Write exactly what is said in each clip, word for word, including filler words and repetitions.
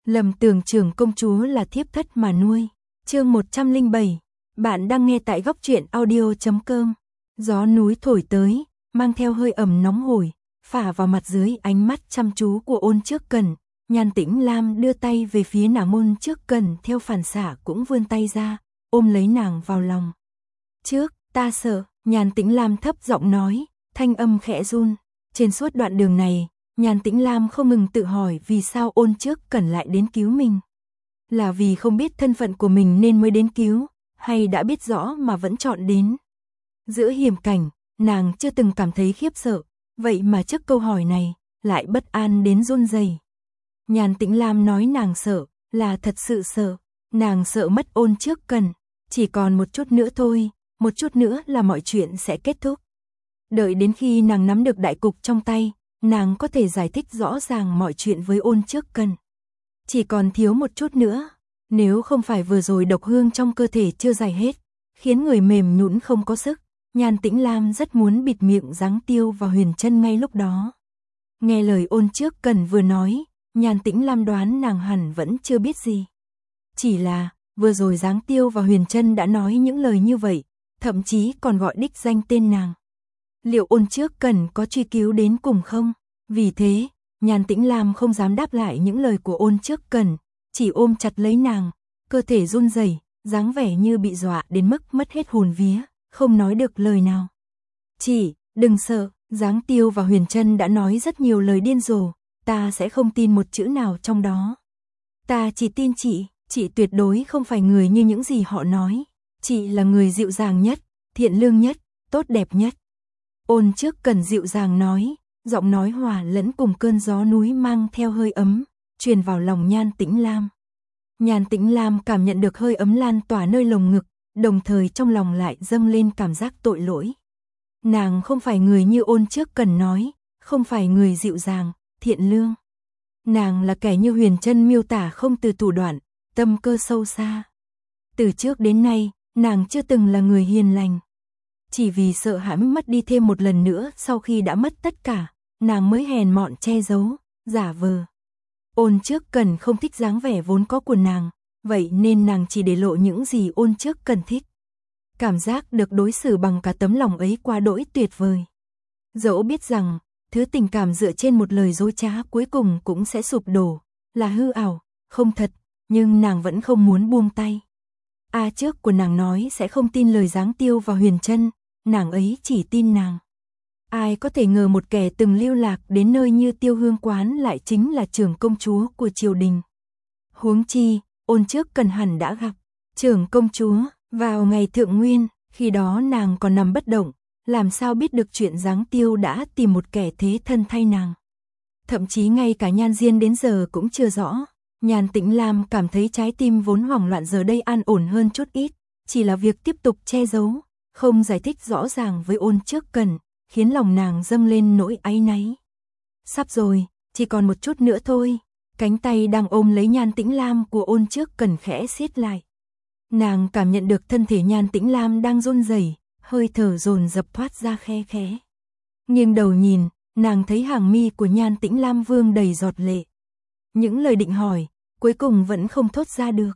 Lầm tưởng trưởng công chúa là thiếp thất mà nuôi. Chương một trăm lẻ bảy. Bạn đang nghe tại góc truyện audio chấm com. Gió núi thổi tới, mang theo hơi ẩm nóng hổi, phả vào mặt dưới ánh mắt chăm chú của Ôn Trước Cẩn. Nhan Tĩnh Lam đưa tay về phía nàng, Ôn Trước Cẩn theo phản xạ cũng vươn tay ra, ôm lấy nàng vào lòng. Trước, ta sợ, Nhan Tĩnh Lam thấp giọng nói, thanh âm khẽ run. Trên suốt đoạn đường này, Nhan Tĩnh Lam không ngừng tự hỏi vì sao Ôn Trước Cẩn lại đến cứu mình. Là vì không biết thân phận của mình nên mới đến cứu, hay đã biết rõ mà vẫn chọn đến. Giữa hiểm cảnh, nàng chưa từng cảm thấy khiếp sợ, vậy mà trước câu hỏi này, lại bất an đến run rẩy. Nhan Tĩnh Lam nói nàng sợ, là thật sự sợ, nàng sợ mất Ôn Trước Cẩn, chỉ còn một chút nữa thôi, một chút nữa là mọi chuyện sẽ kết thúc. Đợi đến khi nàng nắm được đại cục trong tay, nàng có thể giải thích rõ ràng mọi chuyện với Ôn Trước Cẩn. Chỉ còn thiếu một chút nữa, nếu không phải vừa rồi độc hương trong cơ thể chưa giải hết, khiến người mềm nhũn không có sức, Nhan Tĩnh Lam rất muốn bịt miệng Giáng Tiêu và Huyền Trân ngay lúc đó. Nghe lời Ôn Trước Cẩn vừa nói, Nhan Tĩnh Lam đoán nàng hẳn vẫn chưa biết gì. Chỉ là, vừa rồi Giáng Tiêu và Huyền Trân đã nói những lời như vậy, thậm chí còn gọi đích danh tên nàng. Liệu Ôn Trước Cẩn có truy cứu đến cùng không? Vì thế, Nhan Tĩnh Lam không dám đáp lại những lời của Ôn Trước Cẩn, chỉ ôm chặt lấy nàng, cơ thể run rẩy, dáng vẻ như bị dọa đến mức mất hết hồn vía, không nói được lời nào. Chị, đừng sợ, Giáng Tiêu và Huyền Trân đã nói rất nhiều lời điên rồ, ta sẽ không tin một chữ nào trong đó. Ta chỉ tin chị, chị tuyệt đối không phải người như những gì họ nói, chị là người dịu dàng nhất, thiện lương nhất, tốt đẹp nhất. Ôn Trước Cẩn dịu dàng nói, giọng nói hòa lẫn cùng cơn gió núi mang theo hơi ấm, truyền vào lòng Nhan Tĩnh Lam. Nhan Tĩnh Lam cảm nhận được hơi ấm lan tỏa nơi lồng ngực, đồng thời trong lòng lại dâng lên cảm giác tội lỗi. Nàng không phải người như Ôn Trước Cẩn nói, không phải người dịu dàng, thiện lương. Nàng là kẻ như Huyền Trân miêu tả không từ thủ đoạn, tâm cơ sâu xa. Từ trước đến nay, nàng chưa từng là người hiền lành. Chỉ vì sợ hãi mất đi thêm một lần nữa sau khi đã mất tất cả, nàng mới hèn mọn che giấu, giả vờ. Ôn Trước Cẩn không thích dáng vẻ vốn có của nàng, vậy nên nàng chỉ để lộ những gì Ôn Trước Cẩn thích. Cảm giác được đối xử bằng cả tấm lòng ấy quá đỗi tuyệt vời. Dẫu biết rằng, thứ tình cảm dựa trên một lời dối trá cuối cùng cũng sẽ sụp đổ, là hư ảo, không thật, nhưng nàng vẫn không muốn buông tay. A trước của nàng nói sẽ không tin lời Giáng Tiêu và Huyền Trân, nàng ấy chỉ tin nàng. Ai có thể ngờ một kẻ từng lưu lạc đến nơi như Tiêu Hương Quán lại chính là trưởng công chúa của triều đình. Huống chi, Ôn Trước Cẩn hẳn đã gặp trưởng công chúa vào ngày thượng nguyên, khi đó nàng còn nằm bất động, làm sao biết được chuyện Giáng Tiêu đã tìm một kẻ thế thân thay nàng. Thậm chí ngay cả Nhan Diên đến giờ cũng chưa rõ. Nhan Tĩnh Lam cảm thấy trái tim vốn hoảng loạn giờ đây an ổn hơn chút ít, chỉ là việc tiếp tục che giấu, không giải thích rõ ràng với Ôn Trước Cẩn, khiến lòng nàng dâng lên nỗi áy náy. Sắp rồi, chỉ còn một chút nữa thôi, cánh tay đang ôm lấy Nhan Tĩnh Lam của Ôn Trước Cẩn khẽ siết lại. Nàng cảm nhận được thân thể Nhan Tĩnh Lam đang run rẩy, hơi thở dồn dập thoát ra khe khẽ. Nghiêng đầu nhìn, nàng thấy hàng mi của Nhan Tĩnh Lam vương đầy giọt lệ. Những lời định hỏi, cuối cùng vẫn không thốt ra được.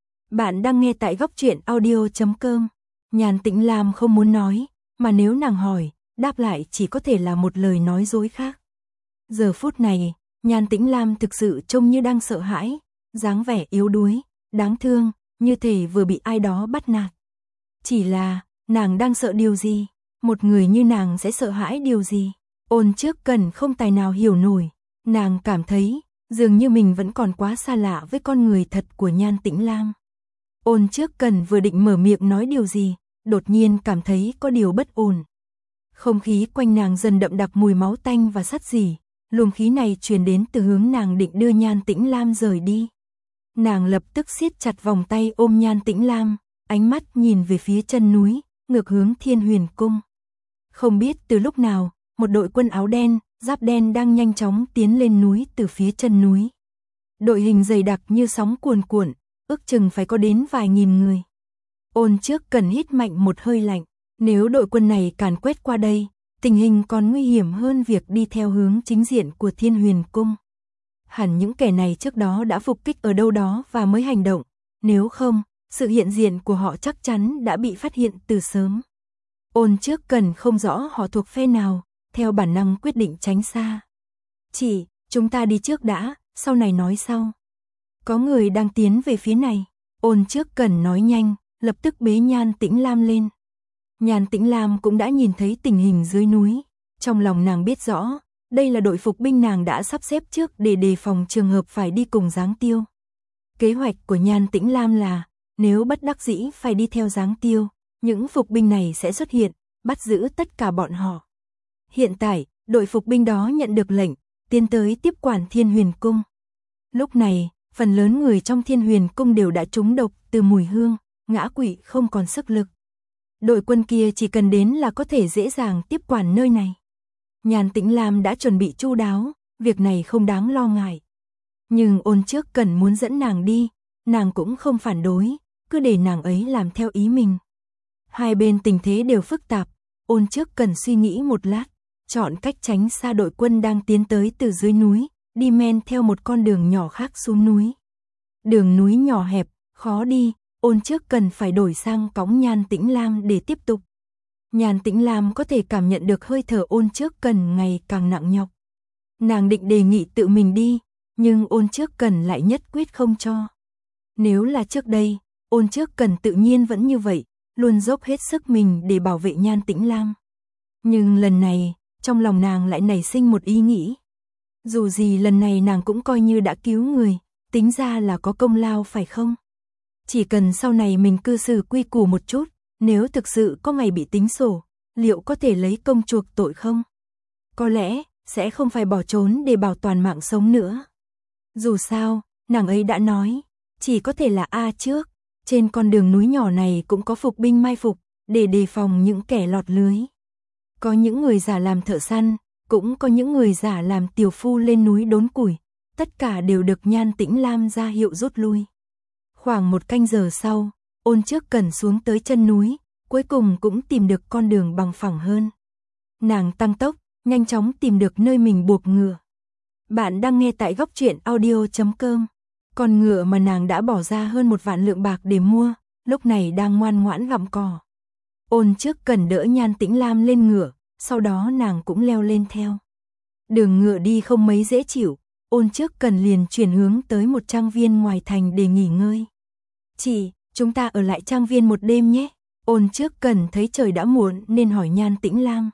Bạn đang nghe tại góc truyện audio chấm com. Nhan Tĩnh Lam không muốn nói, mà nếu nàng hỏi, đáp lại chỉ có thể là một lời nói dối khác. Giờ phút này, Nhan Tĩnh Lam thực sự trông như đang sợ hãi, dáng vẻ yếu đuối, đáng thương, như thể vừa bị ai đó bắt nạt. Chỉ là, nàng đang sợ điều gì? Một người như nàng sẽ sợ hãi điều gì? Ôn Trước Cẩn không tài nào hiểu nổi, nàng cảm thấy dường như mình vẫn còn quá xa lạ với con người thật của Nhan Tĩnh Lam. Ôn Trước Cẩn vừa định mở miệng nói điều gì, đột nhiên cảm thấy có điều bất ổn. Không khí quanh nàng dần đậm đặc mùi máu tanh và sắt rỉ, luồng khí này truyền đến từ hướng nàng định đưa Nhan Tĩnh Lam rời đi. Nàng lập tức siết chặt vòng tay ôm Nhan Tĩnh Lam, ánh mắt nhìn về phía chân núi, ngược hướng Thiên Huyền Cung. Không biết từ lúc nào, một đội quân áo đen, giáp đen đang nhanh chóng tiến lên núi từ phía chân núi. Đội hình dày đặc như sóng cuồn cuộn, ước chừng phải có đến vài nghìn người. Ôn Trước Cẩn hít mạnh một hơi lạnh, nếu đội quân này càn quét qua đây, tình hình còn nguy hiểm hơn việc đi theo hướng chính diện của Thiên Huyền Cung. hẳn những kẻ này trước đó đã phục kích ở đâu đó và mới hành động, nếu không, sự hiện diện của họ chắc chắn đã bị phát hiện từ sớm. Ôn Trước Cần không rõ họ thuộc phe nào, theo bản năng quyết định tránh xa. Chị, chúng ta đi trước đã, sau này nói sau. Có người đang tiến về phía này. Ôn Trước Cần nói nhanh, lập tức bế Nhan Tĩnh Lam lên. Nhan Tĩnh Lam cũng đã nhìn thấy tình hình dưới núi. Trong lòng nàng biết rõ, đây là đội phục binh nàng đã sắp xếp trước để đề phòng trường hợp phải đi cùng Giáng Tiêu. Kế hoạch của Nhan Tĩnh Lam là, nếu bất đắc dĩ phải đi theo Giáng Tiêu, những phục binh này sẽ xuất hiện, bắt giữ tất cả bọn họ. Hiện tại, đội phục binh đó nhận được lệnh, tiến tới tiếp quản Thiên Huyền Cung. Lúc này, phần lớn người trong Thiên Huyền Cung đều đã trúng độc từ mùi hương, ngã quỵ không còn sức lực. Đội quân kia chỉ cần đến là có thể dễ dàng tiếp quản nơi này. Nhan Tĩnh Lam đã chuẩn bị chu đáo, việc này không đáng lo ngại. Nhưng Ôn Trước Cần muốn dẫn nàng đi, nàng cũng không phản đối, cứ để nàng ấy làm theo ý mình. Hai bên tình thế đều phức tạp, Ôn Trước Cần suy nghĩ một lát, chọn cách tránh xa đội quân đang tiến tới từ dưới núi, đi men theo một con đường nhỏ khác xuống núi. Đường núi nhỏ hẹp, khó đi, Ôn Trước Cần phải đổi sang cõng Nhan Tĩnh Lam để tiếp tục. Nhan Tĩnh Lam có thể cảm nhận được hơi thở Ôn Trước Cần ngày càng nặng nhọc. Nàng định đề nghị tự mình đi, nhưng Ôn Trước Cần lại nhất quyết không cho. Nếu là trước đây, Ôn Trước Cần tự nhiên vẫn như vậy, luôn dốc hết sức mình để bảo vệ Nhan Tĩnh Lam. Nhưng lần này, trong lòng nàng lại nảy sinh một ý nghĩ. Dù gì lần này nàng cũng coi như đã cứu người, tính ra là có công lao phải không? Chỉ cần sau này mình cư xử quy củ một chút, nếu thực sự có ngày bị tính sổ, liệu có thể lấy công chuộc tội không? Có lẽ, sẽ không phải bỏ trốn để bảo toàn mạng sống nữa. Dù sao, nàng ấy đã nói, chỉ có thể là A trước, trên con đường núi nhỏ này cũng có phục binh mai phục, để đề phòng những kẻ lọt lưới. Có những người giả làm thợ săn, cũng có những người giả làm tiểu phu lên núi đốn củi, tất cả đều được Nhan Tĩnh Lam ra hiệu rút lui. Khoảng một canh giờ sau, Ôn Trước Cần xuống tới chân núi, cuối cùng cũng tìm được con đường bằng phẳng hơn. Nàng tăng tốc, nhanh chóng tìm được nơi mình buộc ngựa. Bạn đang nghe tại góc truyện audio chấm com. Con ngựa mà nàng đã bỏ ra hơn một vạn lượng bạc để mua, lúc này đang ngoan ngoãn gặm cỏ. Ôn Trước Cần đỡ Nhan Tĩnh Lam lên ngựa, sau đó nàng cũng leo lên theo. Đường ngựa đi không mấy dễ chịu, Ôn Trước Cần liền chuyển hướng tới một trang viên ngoài thành để nghỉ ngơi. Chị, chúng ta ở lại trang viên một đêm nhé. Ôn Trước Cần thấy trời đã muộn nên hỏi Nhan Tĩnh Lam.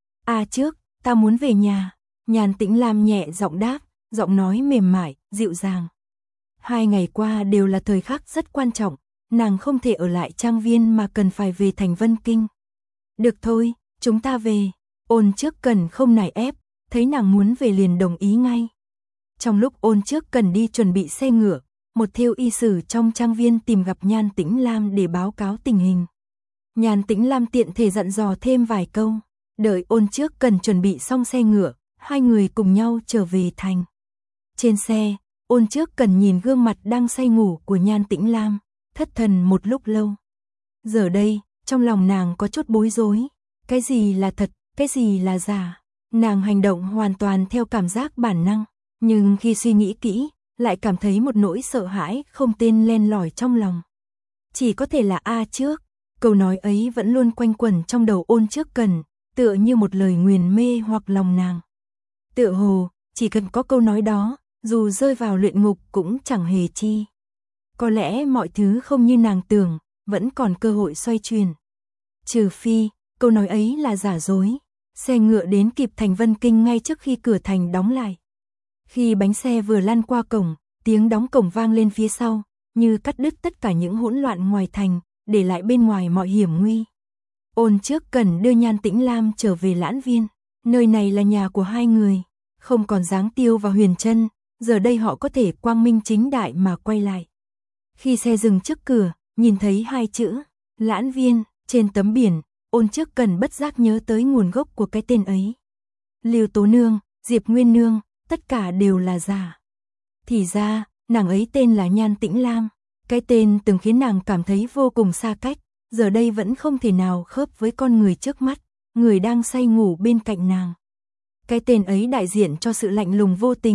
À trước, ta muốn về nhà. Nhan Tĩnh Lam nhẹ giọng đáp, giọng nói mềm mại, dịu dàng. Hai ngày qua đều là thời khắc rất quan trọng, nàng không thể ở lại trang viên mà cần phải về thành Vân Kinh. Được thôi, chúng ta về. Ôn Trước Cần không nài ép, thấy nàng muốn về liền đồng ý ngay. Trong lúc Ôn Trước Cần đi chuẩn bị xe ngựa, một thêu y sử trong trang viên tìm gặp Nhan Tĩnh Lam để báo cáo tình hình. Nhan Tĩnh Lam tiện thể dặn dò thêm vài câu, đợi Ôn Trước Cần chuẩn bị xong xe ngựa, hai người cùng nhau trở về thành. Trên xe, Ôn Trước Cần nhìn gương mặt đang say ngủ của Nhan Tĩnh Lam, thất thần một lúc lâu. Giờ đây, trong lòng nàng có chút bối rối, cái gì là thật, cái gì là giả. Nàng hành động hoàn toàn theo cảm giác bản năng, nhưng khi suy nghĩ kỹ, lại cảm thấy một nỗi sợ hãi không tên len lỏi trong lòng. Chỉ có thể là A trước, câu nói ấy vẫn luôn quanh quẩn trong đầu Ôn Trước Cần, tựa như một lời nguyền mê hoặc lòng nàng. Tựa hồ, chỉ cần có câu nói đó, dù rơi vào luyện ngục cũng chẳng hề chi. Có lẽ mọi thứ không như nàng tưởng, vẫn còn cơ hội xoay chuyển. Trừ phi, câu nói ấy là giả dối. Xe ngựa đến kịp thành Vân Kinh ngay trước khi cửa thành đóng lại. Khi bánh xe vừa lăn qua cổng, tiếng đóng cổng vang lên phía sau, như cắt đứt tất cả những hỗn loạn ngoài thành, để lại bên ngoài mọi hiểm nguy. Ôn Trước Cần đưa Nhan Tĩnh Lam trở về Lãn Viên, nơi này là nhà của hai người, không còn Giáng Tiêu và Huyền Trân, giờ đây họ có thể quang minh chính đại mà quay lại. Khi xe dừng trước cửa, nhìn thấy hai chữ Lãn Viên trên tấm biển, Ôn Trước Cần bất giác nhớ tới nguồn gốc của cái tên ấy. Lưu Tố Nương, Diệp Nguyên Nương, tất cả đều là giả. Thì ra, nàng ấy tên là Nhan Tĩnh Lam, cái tên từng khiến nàng cảm thấy vô cùng xa cách, giờ đây vẫn không thể nào khớp với con người trước mắt, người đang say ngủ bên cạnh nàng. Cái tên ấy đại diện cho sự lạnh lùng vô tình,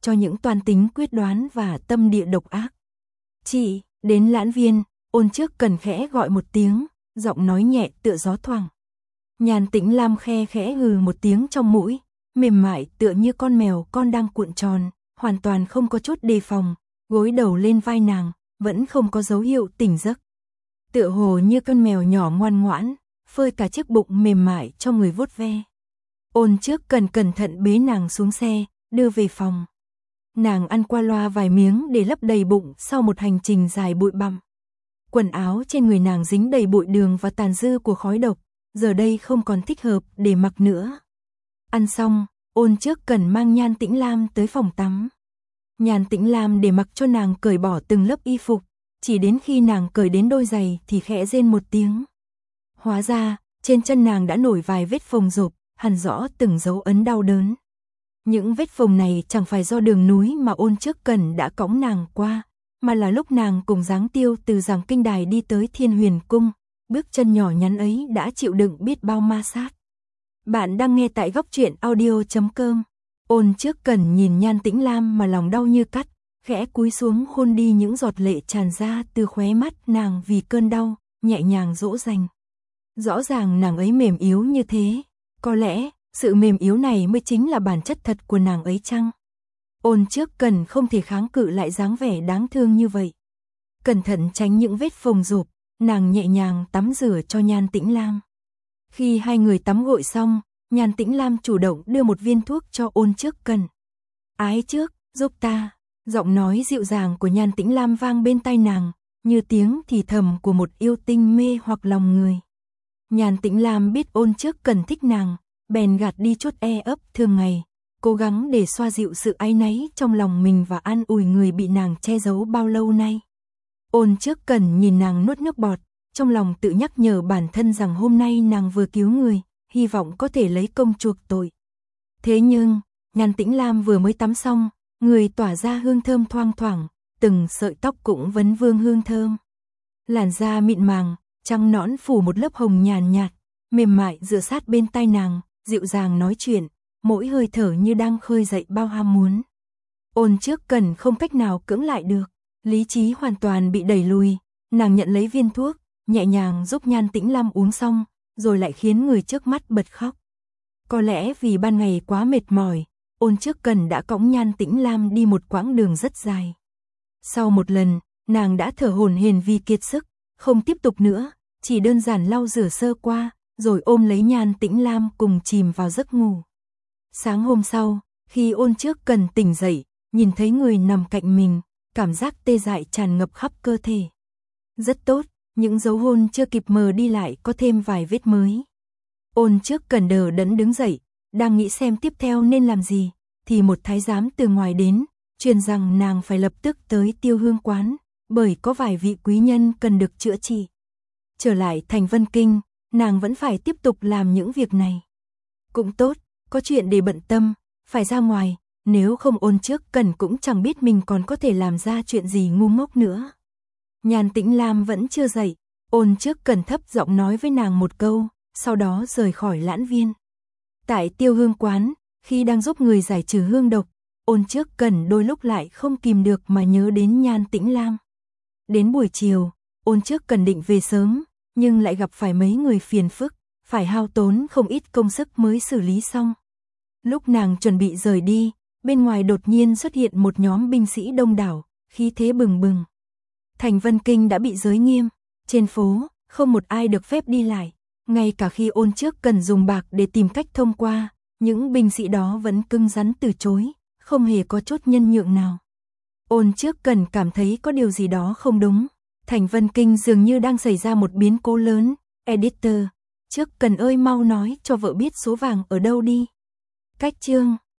cho những toan tính quyết đoán và tâm địa độc ác. Chị, đến Lãn Viên, Ôn Trước Cần khẽ gọi một tiếng, giọng nói nhẹ tựa gió thoảng. Nhan Tĩnh Lam khe khẽ hừ một tiếng trong mũi, mềm mại tựa như con mèo con đang cuộn tròn, hoàn toàn không có chút đề phòng, gối đầu lên vai nàng, vẫn không có dấu hiệu tỉnh giấc. Tựa hồ như con mèo nhỏ ngoan ngoãn, phơi cả chiếc bụng mềm mại cho người vuốt ve. Ôn Trước Cần cẩn thận bế nàng xuống xe, đưa về phòng. Nàng ăn qua loa vài miếng để lấp đầy bụng sau một hành trình dài bụi bặm. Quần áo trên người nàng dính đầy bụi đường và tàn dư của khói độc, giờ đây không còn thích hợp để mặc nữa. Ăn xong, Ôn Trước Cần mang Nhan Tĩnh Lam tới phòng tắm. Nhan Tĩnh Lam để mặc cho nàng cởi bỏ từng lớp y phục, chỉ đến khi nàng cởi đến đôi giày thì khẽ rên một tiếng. Hóa ra, trên chân nàng đã nổi vài vết phồng rộp, hằn rõ từng dấu ấn đau đớn. Những vết phồng này chẳng phải do đường núi mà Ôn Trước Cần đã cõng nàng qua, mà là lúc nàng cùng Giáng Tiêu từ Giảng Kinh Đài đi tới Thiên Huyền Cung, bước chân nhỏ nhắn ấy đã chịu đựng biết bao ma sát. Bạn đang nghe tại góc truyện audio chấm com. Ôn Trước Cần nhìn Nhan Tĩnh Lam mà lòng đau như cắt, khẽ cúi xuống hôn đi những giọt lệ tràn ra từ khóe mắt nàng vì cơn đau, nhẹ nhàng dỗ dành. Rõ ràng nàng ấy mềm yếu như thế, có lẽ sự mềm yếu này mới chính là bản chất thật của nàng ấy chăng? Ôn Trước Cần không thể kháng cự lại dáng vẻ đáng thương như vậy. Cẩn thận tránh những vết phồng rộp, nàng nhẹ nhàng tắm rửa cho Nhan Tĩnh Lam. Khi hai người tắm gội xong, Nhan Tĩnh Lam chủ động đưa một viên thuốc cho Ôn Trước Cần. Ái trước, giúp ta. Giọng nói dịu dàng của Nhan Tĩnh Lam vang bên tai nàng, như tiếng thì thầm của một yêu tinh mê hoặc lòng người. Nhan Tĩnh Lam biết Ôn Trước Cần thích nàng, bèn gạt đi chút e ấp thường ngày, cố gắng để xoa dịu sự áy náy trong lòng mình và an ủi người bị nàng che giấu bao lâu nay. Ôn Trước Cần nhìn nàng nuốt nước bọt, trong lòng tự nhắc nhở bản thân rằng hôm nay nàng vừa cứu người, hy vọng có thể lấy công chuộc tội. Thế nhưng, Nhan Tĩnh Lam vừa mới tắm xong, người tỏa ra hương thơm thoang thoảng, từng sợi tóc cũng vấn vương hương thơm. Làn da mịn màng, trắng nõn phủ một lớp hồng nhàn nhạt, mềm mại dựa sát bên tai nàng, dịu dàng nói chuyện, mỗi hơi thở như đang khơi dậy bao ham muốn. Ôn Trước Cần không cách nào cưỡng lại được, lý trí hoàn toàn bị đẩy lùi, nàng nhận lấy viên thuốc, nhẹ nhàng giúp Nhan Tĩnh Lam uống xong, rồi lại khiến người trước mắt bật khóc. Có lẽ vì ban ngày quá mệt mỏi, Ôn Trước Cần đã cõng Nhan Tĩnh Lam đi một quãng đường rất dài. Sau một lần, nàng đã thở hổn hển vì kiệt sức, không tiếp tục nữa, chỉ đơn giản lau rửa sơ qua, rồi ôm lấy Nhan Tĩnh Lam cùng chìm vào giấc ngủ. Sáng hôm sau, khi Ôn Trước Cần tỉnh dậy, nhìn thấy người nằm cạnh mình, cảm giác tê dại tràn ngập khắp cơ thể. Rất tốt, những dấu hôn chưa kịp mờ đi lại có thêm vài vết mới. Ôn Trước Cần đờ đẫn đứng dậy, đang nghĩ xem tiếp theo nên làm gì, thì một thái giám từ ngoài đến, truyền rằng nàng phải lập tức tới Tiêu Hương quán, bởi có vài vị quý nhân cần được chữa trị. Trở lại thành Vân Kinh, nàng vẫn phải tiếp tục làm những việc này. Cũng tốt, có chuyện để bận tâm, phải ra ngoài, nếu không Ôn Trước Cần cũng chẳng biết mình còn có thể làm ra chuyện gì ngu ngốc nữa. Nhan Tĩnh Lam vẫn chưa dậy, Ôn Trước Cần thấp giọng nói với nàng một câu, sau đó rời khỏi Lãn Viên. Tại Tiêu Hương quán, khi đang giúp người giải trừ hương độc, Ôn Trước Cần đôi lúc lại không kìm được mà nhớ đến Nhan Tĩnh Lam. Đến buổi chiều, Ôn Trước Cần định về sớm, nhưng lại gặp phải mấy người phiền phức, phải hao tốn không ít công sức mới xử lý xong. Lúc nàng chuẩn bị rời đi, bên ngoài đột nhiên xuất hiện một nhóm binh sĩ đông đảo, khí thế bừng bừng. Thành Vân Kinh đã bị giới nghiêm, trên phố, không một ai được phép đi lại, ngay cả khi Ôn Trước Cần dùng bạc để tìm cách thông qua, những binh sĩ đó vẫn cứng rắn từ chối, không hề có chút nhân nhượng nào. Ôn Trước Cần cảm thấy có điều gì đó không đúng, Thành Vân Kinh dường như đang xảy ra một biến cố lớn. Editor, Trước Cần ơi mau nói cho vợ biết số vàng ở đâu đi. Cách chương